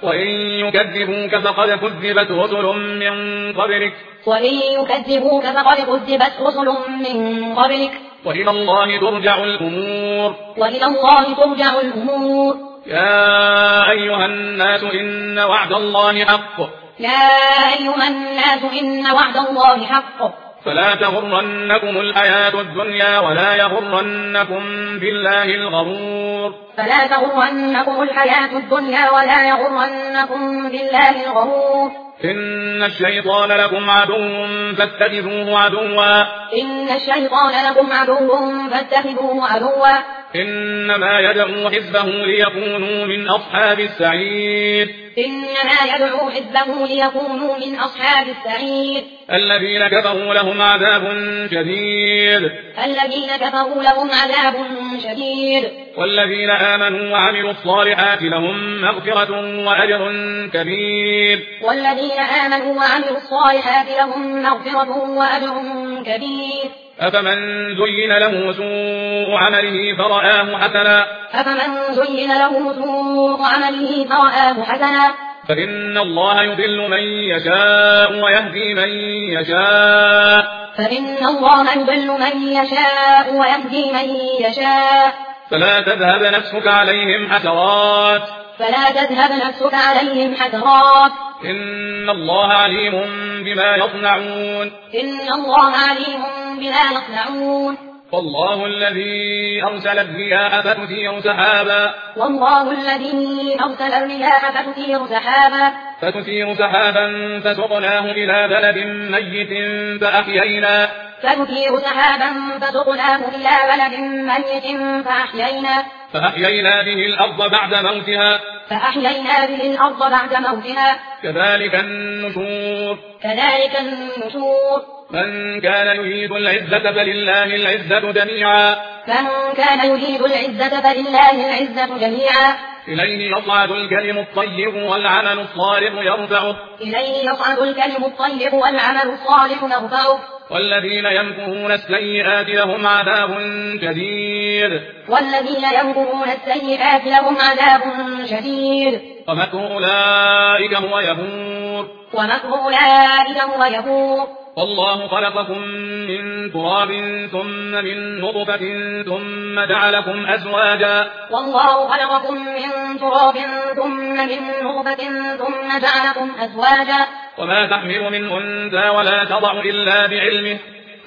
وإن يكذبوك فقد كذبت رسل من قبلك وإلى الله ترجع الأمور يا أيها الناس إن وعد الله حق فلا تغرنكم الحياة الدنيا ولا يغرنكم بالله الغرور إن الشيطان لكم عدو فاتخذوه عدوا إنما يدعو حزبه ليكونوا من أصحاب السعير الذين كفروا لهم عذاب شديد والذين آمنوا وعملوا الصالحات لهم مغفرة وأجر كبير أفمن زين له سوء عمله فرآه حسنا فإن الله يضل من يشاء ويهدي من يشاء فلا تذهب نفسك عليهم حسرات إن الله عليم بما يصنعون والله الذي أرسل الرياح فتثير سحابا فسقناه إلى بلد ميت فأحيينا به الأرض بعد موتها كذلك النشور من كان يريد العزة فلله العزة جميعا إليه يصعد الكلم الطيب والعمل الصالح يرفعه والذين يمكرون السيئات لهم عذاب شديد ومكر أولئك هو يبور والله خلقكم من تراب ثم من نطفة ثم جعلكم أزواجا وما تحمل من أنثى ولا تضع إلا بعلمه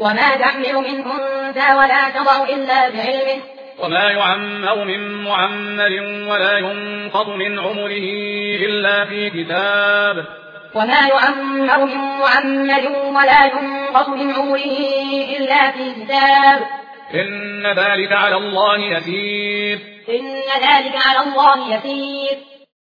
وما يعمر من معمر ولا ينقض من عمره إلا في كتاب إن ذلك على الله يسير